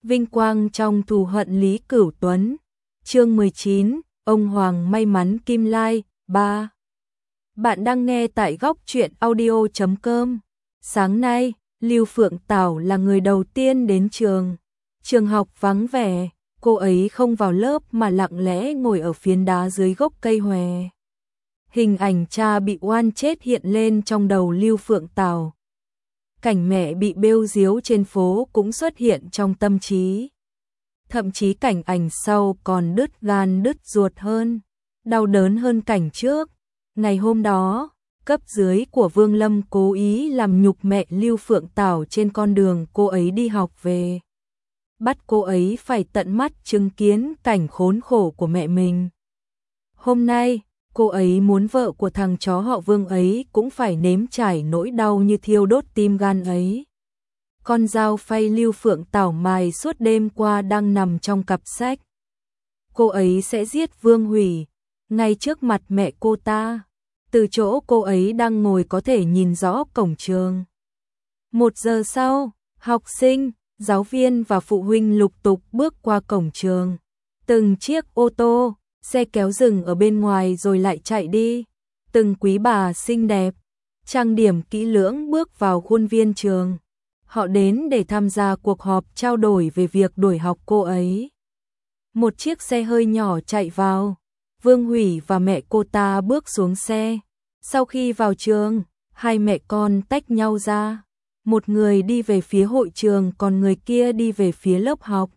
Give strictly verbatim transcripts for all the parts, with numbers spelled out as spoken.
Vinh quang trong thù hận Lý Cửu Tuấn. Chương mười chín, ông Hoàng may mắn Kim Lai, ba. Bạn đang nghe tại góc truyện audio chấm com. Sáng nay, Lưu Phượng Tảo là người đầu tiên đến trường. Trường học vắng vẻ, cô ấy không vào lớp mà lặng lẽ ngồi ở phiến đá dưới gốc cây hòe. Hình ảnh cha bị oan chết hiện lên trong đầu Lưu Phượng Tảo. Cảnh mẹ bị bêu díu trên phố cũng xuất hiện trong tâm trí. Thậm chí cảnh ảnh sau còn đứt gan đứt ruột hơn, đau đớn hơn cảnh trước. Ngày hôm đó, cấp dưới của Vương Lâm cố ý làm nhục mẹ Lưu Phượng Tảo trên con đường cô ấy đi học về. Bắt cô ấy phải tận mắt chứng kiến cảnh khốn khổ của mẹ mình. Hôm nay, cô ấy muốn vợ của thằng chó họ Vương ấy cũng phải nếm trải nỗi đau như thiêu đốt tim gan ấy. Con dao phay Lưu Phượng Tảo mài suốt đêm qua đang nằm trong cặp sách. Cô ấy sẽ giết Vương Hủy, ngay trước mặt mẹ cô ta. Từ chỗ cô ấy đang ngồi có thể nhìn rõ cổng trường. Một giờ sau, học sinh, giáo viên và phụ huynh lục tục bước qua cổng trường. Từng chiếc ô tô, xe kéo dừng ở bên ngoài rồi lại chạy đi. Từng quý bà xinh đẹp, trang điểm kỹ lưỡng bước vào khuôn viên trường. Họ đến để tham gia cuộc họp trao đổi về việc đuổi học cô ấy. Một chiếc xe hơi nhỏ chạy vào. Vương Hủy và mẹ cô ta bước xuống xe. Sau khi vào trường, hai mẹ con tách nhau ra. Một người đi về phía hội trường còn người kia đi về phía lớp học.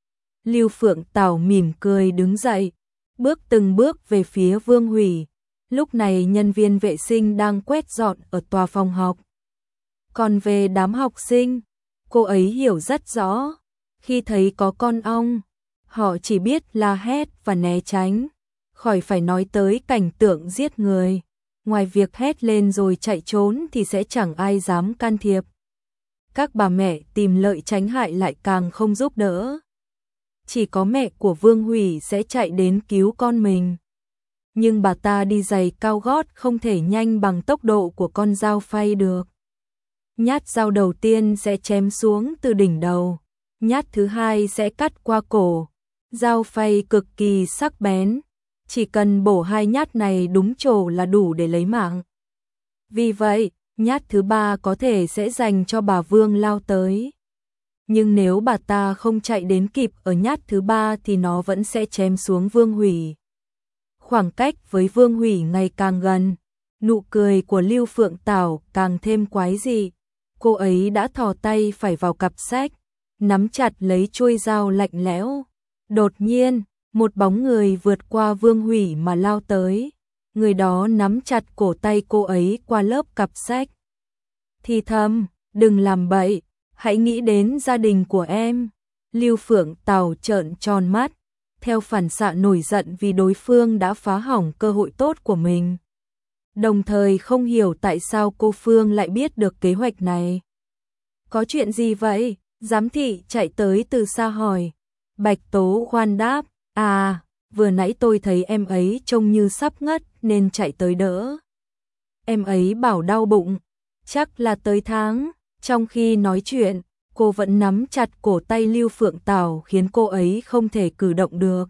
Lưu Phượng Tảo mỉm cười đứng dậy, bước từng bước về phía Vương Hủy. Lúc này nhân viên vệ sinh đang quét dọn ở tòa phòng học. Còn về đám học sinh, cô ấy hiểu rất rõ. Khi thấy có con ong, họ chỉ biết la hét và né tránh. Khỏi phải nói tới cảnh tượng giết người. Ngoài việc hét lên rồi chạy trốn thì sẽ chẳng ai dám can thiệp. Các bà mẹ tìm lợi tránh hại lại càng không giúp đỡ. Chỉ có mẹ của Vương Hủy sẽ chạy đến cứu con mình. Nhưng bà ta đi giày cao gót không thể nhanh bằng tốc độ của con dao phay được. Nhát dao đầu tiên sẽ chém xuống từ đỉnh đầu. Nhát thứ hai sẽ cắt qua cổ. Dao phay cực kỳ sắc bén. Chỉ cần bổ hai nhát này đúng chỗ là đủ để lấy mạng. Vì vậy, nhát thứ ba có thể sẽ dành cho bà Vương lao tới. Nhưng nếu bà ta không chạy đến kịp ở nhát thứ ba thì nó vẫn sẽ chém xuống Vương Hủy. Khoảng cách với Vương Hủy ngày càng gần, nụ cười của Lưu Phượng Tảo càng thêm quái dị. Cô ấy đã thò tay phải vào cặp sách, nắm chặt lấy chuôi dao lạnh lẽo. Đột nhiên, một bóng người vượt qua Vương Hủy mà lao tới. Người đó nắm chặt cổ tay cô ấy qua lớp cặp sách. Thì thầm, đừng làm bậy, hãy nghĩ đến gia đình của em. Lưu Phượng Tảo trợn tròn mắt, theo phản xạ nổi giận vì đối phương đã phá hỏng cơ hội tốt của mình. Đồng thời không hiểu tại sao cô Phương lại biết được kế hoạch này. Có chuyện gì vậy? Giám thị chạy tới từ xa hỏi. Bạch Tố Khoan đáp, à, vừa nãy tôi thấy em ấy trông như sắp ngất nên chạy tới đỡ. Em ấy bảo đau bụng, chắc là tới tháng. Trong khi nói chuyện, cô vẫn nắm chặt cổ tay Lưu Phượng Tảo khiến cô ấy không thể cử động được.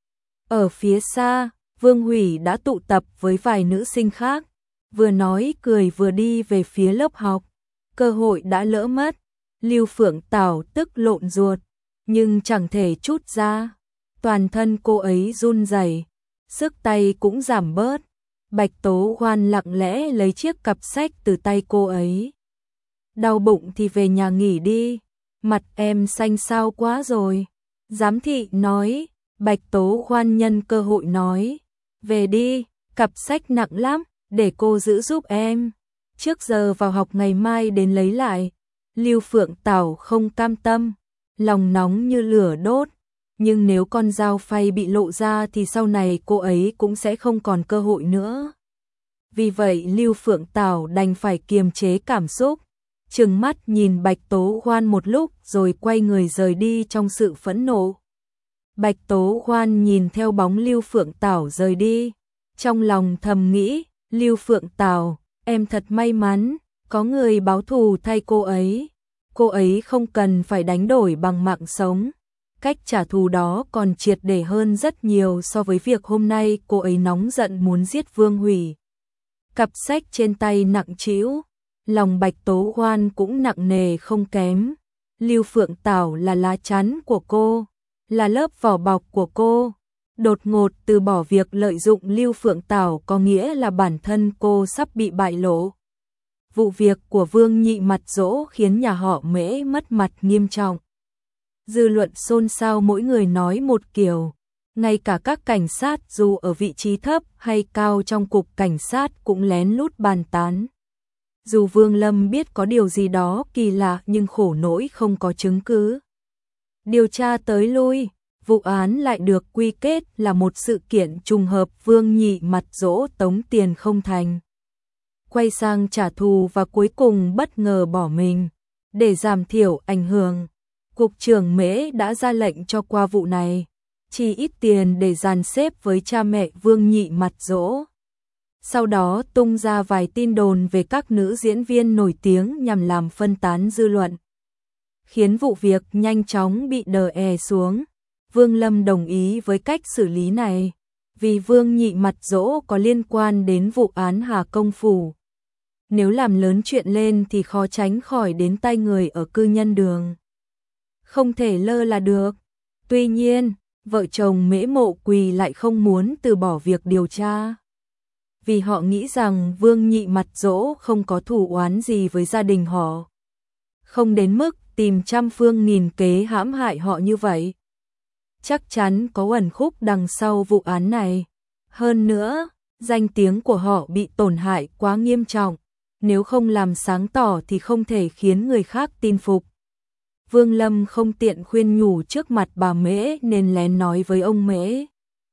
Ở phía xa, Vương Hủy đã tụ tập với vài nữ sinh khác, vừa nói cười vừa đi về phía lớp học. Cơ hội đã lỡ mất. Lưu Phượng Tảo tức lộn ruột, nhưng chẳng thể trút ra. Toàn thân cô ấy run rẩy, sức tay cũng giảm bớt. Bạch Tố Hoan lặng lẽ lấy chiếc cặp sách từ tay cô ấy. Đau bụng thì về nhà nghỉ đi, mặt em xanh xao quá rồi. Giám thị nói. Bạch Tố Hoan nhân cơ hội nói, về đi, cặp sách nặng lắm, để cô giữ giúp em. Trước giờ vào học ngày mai đến lấy lại. Lưu Phượng Tảo không cam tâm, lòng nóng như lửa đốt. Nhưng nếu con dao phay bị lộ ra thì sau này cô ấy cũng sẽ không còn cơ hội nữa. Vì vậy Lưu Phượng Tảo đành phải kiềm chế cảm xúc, trừng mắt nhìn Bạch Tố Hoan một lúc rồi quay người rời đi trong sự phẫn nộ. Bạch Tố Hoan nhìn theo bóng Lưu Phượng Tảo rời đi, trong lòng thầm nghĩ, Lưu Phượng Tảo, em thật may mắn, có người báo thù thay cô ấy. cô ấy không cần phải đánh đổi bằng mạng sống. Cách trả thù đó còn triệt để hơn rất nhiều so với việc hôm nay cô ấy nóng giận muốn giết Vương Hủy. Cặp sách trên tay nặng trĩu, lòng Bạch Tố Hoan cũng nặng nề không kém. Lưu Phượng Tảo là lá chắn của cô, là lớp vỏ bọc của cô. Đột ngột từ bỏ việc lợi dụng Lưu Phượng Tảo có nghĩa là bản thân cô sắp bị bại lộ. Vụ việc của Vương Nhị Mặt Dỗ khiến nhà họ Mễ mất mặt nghiêm trọng. Dư luận xôn xao, mỗi người nói một kiểu. Ngay cả các cảnh sát dù ở vị trí thấp hay cao trong cục cảnh sát cũng lén lút bàn tán. Dù Vương Lâm biết có điều gì đó kỳ lạ nhưng khổ nỗi không có chứng cứ. Điều tra tới lui, vụ án lại được quy kết là một sự kiện trùng hợp. Vương Nhị Mặt Dỗ tống tiền không thành, quay sang trả thù và cuối cùng bất ngờ bỏ mình. Để giảm thiểu ảnh hưởng, Cục trưởng Mễ đã ra lệnh cho qua vụ này chi ít tiền để dàn xếp với cha mẹ Vương Nhị Mặt Dỗ. Sau đó tung ra vài tin đồn về các nữ diễn viên nổi tiếng nhằm làm phân tán dư luận, khiến vụ việc nhanh chóng bị đè xuống. Vương Lâm đồng ý với cách xử lý này, vì Vương Nhị Mặt Dỗ có liên quan đến vụ án Hà Công Phủ. Nếu làm lớn chuyện lên thì khó tránh khỏi đến tay người ở cư nhân đường. Không thể lơ là được. Tuy nhiên, vợ chồng Mễ Mộ Quỳ lại không muốn từ bỏ việc điều tra, vì họ nghĩ rằng Vương Nhị Mặt Dỗ không có thù oán gì với gia đình họ, không đến mức tìm trăm phương nghìn kế hãm hại họ như vậy. Chắc chắn có uẩn khúc đằng sau vụ án này. Hơn nữa, danh tiếng của họ bị tổn hại quá nghiêm trọng, nếu không làm sáng tỏ thì không thể khiến người khác tin phục. Vương Lâm không tiện khuyên nhủ trước mặt bà Mễ nên lén nói với ông Mễ.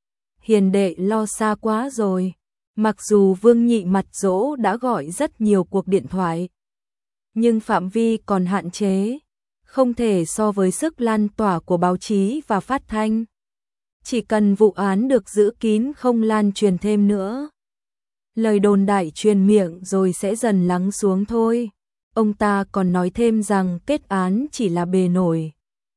Hiền đệ lo xa quá rồi. Mặc dù Vương Nhị Mặt Dỗ đã gọi rất nhiều cuộc điện thoại, nhưng phạm vi còn hạn chế, không thể so với sức lan tỏa của báo chí và phát thanh. Chỉ cần vụ án được giữ kín không lan truyền thêm nữa, lời đồn đại truyền miệng rồi sẽ dần lắng xuống thôi. Ông ta còn nói thêm rằng kết án chỉ là bề nổi,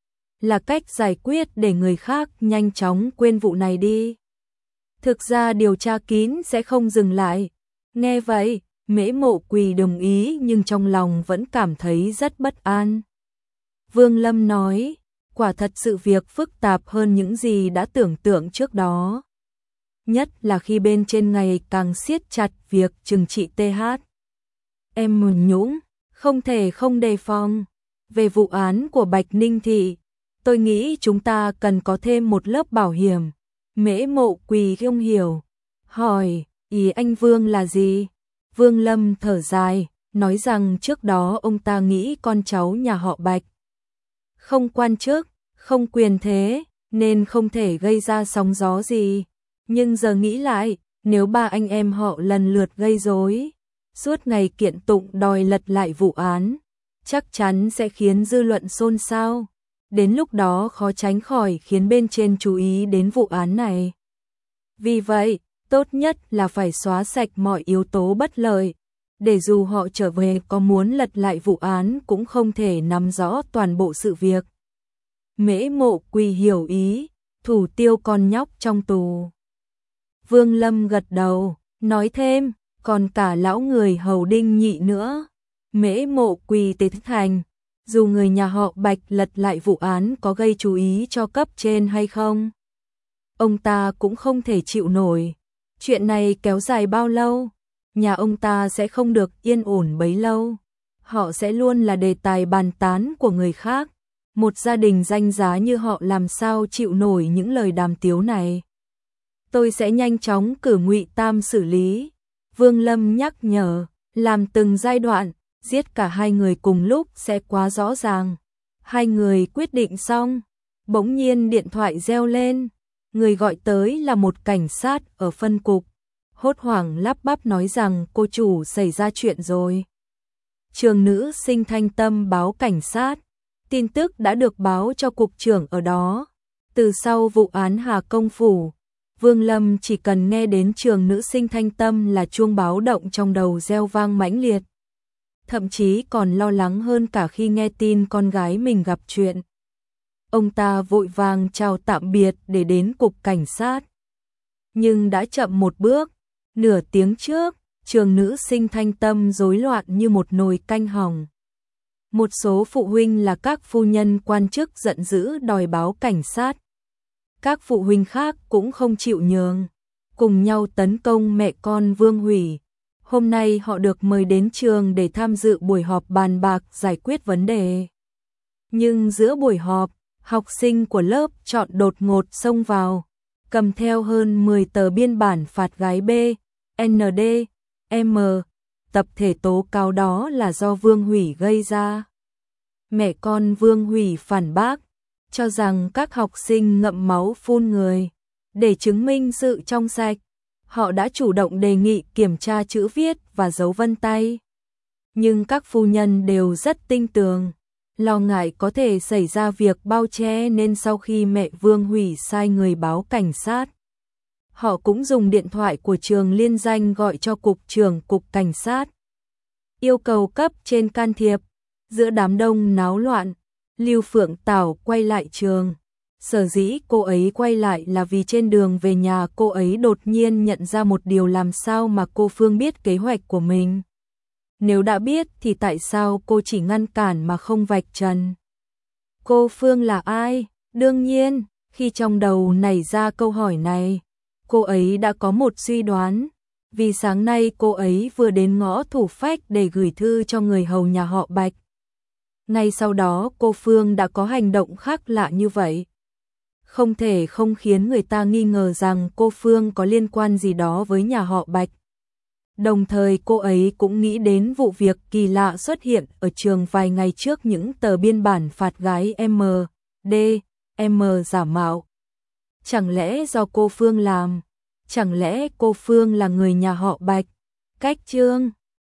là cách giải quyết để người khác nhanh chóng quên vụ này đi. Thực ra điều tra kín sẽ không dừng lại. Nghe vậy, Mễ Mộ Quỳ đồng ý nhưng trong lòng vẫn cảm thấy rất bất an. Vương Lâm nói, quả thật sự việc phức tạp hơn những gì đã tưởng tượng trước đó. Nhất là khi bên trên ngày càng siết chặt việc trừng trị tê hát. Em Mùn Nhũng, không thể không đề phòng. Về vụ án của Bạch Ninh Thị, tôi nghĩ chúng ta cần có thêm một lớp bảo hiểm. Mễ Mộ Quỳ không hiểu, hỏi, ý anh Vương là gì? Vương Lâm thở dài, nói rằng trước đó ông ta nghĩ con cháu nhà họ Bạch không quan chức, không quyền thế, nên không thể gây ra sóng gió gì. Nhưng giờ nghĩ lại, nếu ba anh em họ lần lượt gây rối, suốt ngày kiện tụng đòi lật lại vụ án, chắc chắn sẽ khiến dư luận xôn xao. Đến lúc đó khó tránh khỏi khiến bên trên chú ý đến vụ án này. Vì vậy, tốt nhất là phải xóa sạch mọi yếu tố bất lợi, để dù họ trở về có muốn lật lại vụ án cũng không thể nắm rõ toàn bộ sự việc. Mễ Mộ Quỳ hiểu ý, thủ tiêu con nhóc trong tù. Vương Lâm gật đầu, nói thêm, còn cả lão người hầu Đinh Nhị nữa. Mễ Mộ Quỳ tế thành, dù người nhà họ Bạch lật lại vụ án có gây chú ý cho cấp trên hay không, ông ta cũng không thể chịu nổi. Chuyện này kéo dài bao lâu, nhà ông ta sẽ không được yên ổn bấy lâu. Họ sẽ luôn là đề tài bàn tán của người khác. Một gia đình danh giá như họ làm sao chịu nổi những lời đàm tiếu này. Tôi sẽ nhanh chóng cử Ngụy Tam xử lý. Vương Lâm nhắc nhở, làm từng giai đoạn, giết cả hai người cùng lúc sẽ quá rõ ràng. Hai người quyết định xong, bỗng nhiên điện thoại reo lên. Người gọi tới là một cảnh sát ở phân cục. Hốt hoảng lắp bắp nói rằng cô chủ xảy ra chuyện rồi. Trường nữ sinh Thanh Tâm báo cảnh sát. Tin tức đã được báo cho cục trưởng ở đó. Từ sau vụ án Hà Công Phủ, Vương Lâm chỉ cần nghe đến trường nữ sinh Thanh Tâm là chuông báo động trong đầu reo vang mãnh liệt. thậm chí còn lo lắng hơn cả khi nghe tin con gái mình gặp chuyện. Ông ta vội vàng chào tạm biệt để đến cục cảnh sát. Nhưng đã chậm một bước, nửa tiếng trước, trường nữ sinh Thanh Tâm rối loạn như một nồi canh hỏng. Một số phụ huynh là các phu nhân quan chức giận dữ đòi báo cảnh sát. Các phụ huynh khác cũng không chịu nhường, cùng nhau tấn công mẹ con Vương Hủy. Hôm nay họ được mời đến trường để tham dự buổi họp bàn bạc giải quyết vấn đề. Nhưng giữa buổi họp, học sinh của lớp chọn đột ngột xông vào, cầm theo hơn mười tờ biên bản phạt gái B, N D, M, tập thể tố cáo đó là do Vương Hủy gây ra. Mẹ con Vương Hủy phản bác, cho rằng các học sinh ngậm máu phun người. Để chứng minh sự trong sạch, họ đã chủ động đề nghị kiểm tra chữ viết và dấu vân tay. Nhưng các phu nhân đều rất tinh tường, lo ngại có thể xảy ra việc bao che nên sau khi mẹ Vương Hủy sai người báo cảnh sát, họ cũng dùng điện thoại của trường liên danh gọi cho cục trưởng cục cảnh sát, yêu cầu cấp trên can thiệp. Giữa đám đông náo loạn, Lưu Phượng Tảo quay lại trường. Sở dĩ cô ấy quay lại là vì trên đường về nhà cô ấy đột nhiên nhận ra một điều, làm sao mà cô Phương biết kế hoạch của mình. Nếu đã biết thì tại sao cô chỉ ngăn cản mà không vạch trần. Cô Phương là ai? Đương nhiên, khi trong đầu nảy ra câu hỏi này, cô ấy đã có một suy đoán. Vì sáng nay cô ấy vừa đến ngõ Thủ Phách để gửi thư cho người hầu nhà họ Bạch. Ngay sau đó cô Phương đã có hành động khác lạ như vậy. Không thể không khiến người ta nghi ngờ rằng cô Phương có liên quan gì đó với nhà họ Bạch. Đồng thời cô ấy cũng nghĩ đến vụ việc kỳ lạ xuất hiện ở trường vài ngày trước, những tờ biên bản phạt gái M, D, M giả mạo. Chẳng lẽ do cô Phương làm? Chẳng lẽ cô Phương là người nhà họ Bạch? Cách chương